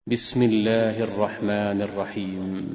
بسم الله الرحمن الرحيم.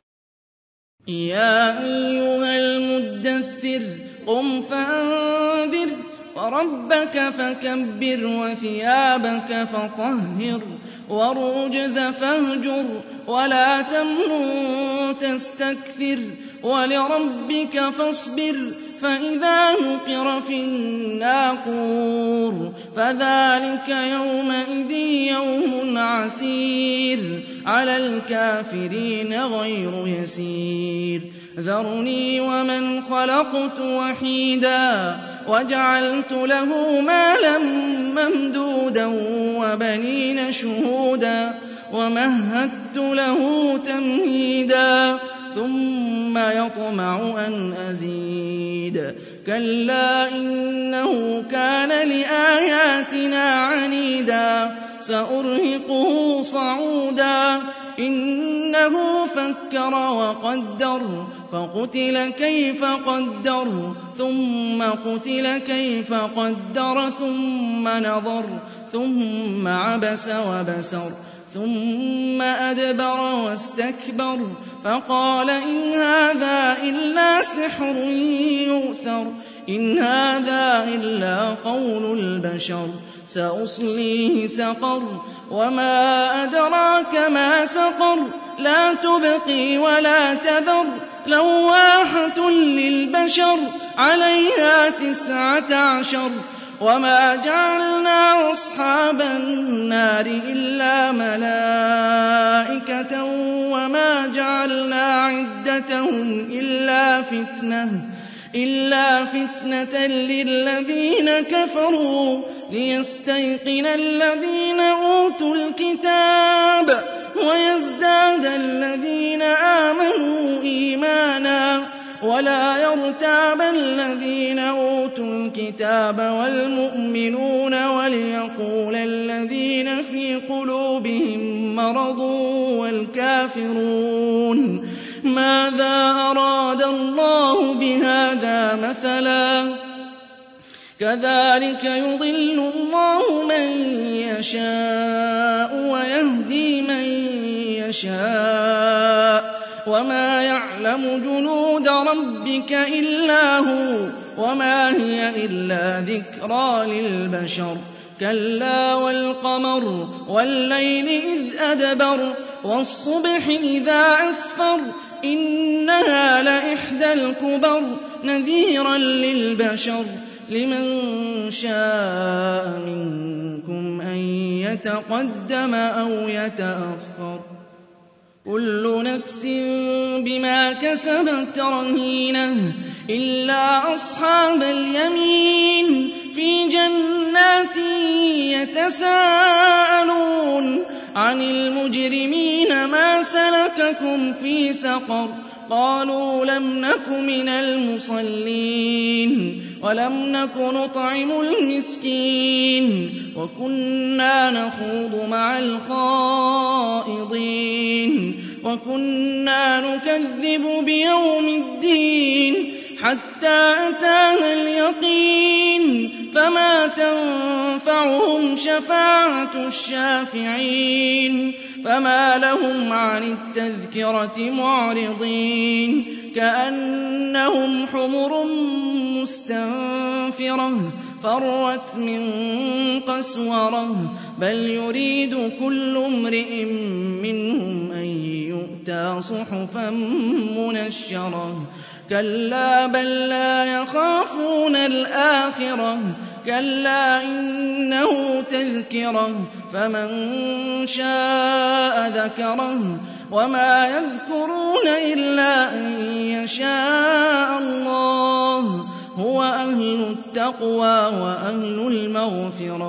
يا أيها المدثر قم فأنذر وربك فكبر وثيابك فطهر والرجز فاهجر ولا تمنن تستكثر ولربك فاصبر فإذا نقر في الناقور فذلك يومئذ يوم عسير على الكافرين غير يسير ذرني ومن خلقت وحيدا وجعلت له مالا ممدودا وبنين شهودا ومهدت له تمهيدا ثم يطمع أن أزيد كلا إنه كان لآياتنا عنيدا سأرهقه صعودا إنه فكر وقدر فقتل كيف قدر ثم قتل كيف قدر ثم نظر ثم عبس وبسر ثم أدبر واستكبر فقال إن هذا إلا سحر يؤثر إن هذا إلا قول البشر سأصليه سقر وما أدراك ما سقر لا تبقي ولا تذر لواحة للبشر عليها 19 وما جعلنا أصحاب النار إلا ملائكة وما جعلنا عدتهم إلا فتنة للذين كفروا ليستيقن الذين أوتوا الكتاب ويزداد الذين آمنوا إيمانا ولا يرتاب الذين أوتوا الكتاب والمؤمنون وليقول الذين في قلوبهم مرض والكافرون ماذا أراد الله بهذا مثلا كذلك يضل الله من يشاء ويهدي من يشاء وما يعلم جنود ربك إلا هو وما هي إلا ذكرى للبشر كلا والقمر والليل إذ أدبر والصبح إذا أسفر إنها لإحدى الكبر نذيرا للبشر لمن شاء منكم أن يتقدم أو يتأخر كل نفس بما كسبت رهينة إلا أصحاب اليمين في جنات يتساءلون عن المجرمين ما سلككم في سقر قالوا لم نك من المصلين ولم نك نطعم المسكين وكنا نخوض مع الخائضين وكنا نكذب بيوم الدين حتى أتانا اليقين فما تنفعهم شفاعة الشافعين فما لهم عن التذكرة معرضين كأنهم حمر مستنفرة فرت من قسورة بل يريد كل امرئ منهم أن يؤتى صحفا منشرة كلا بل لا يخافون الآخرة كلا إنه تذكرة فمن شاء ذكره وما يذكرون إلا أن يشاء الله هو أهل التقوى وأهل المغفرة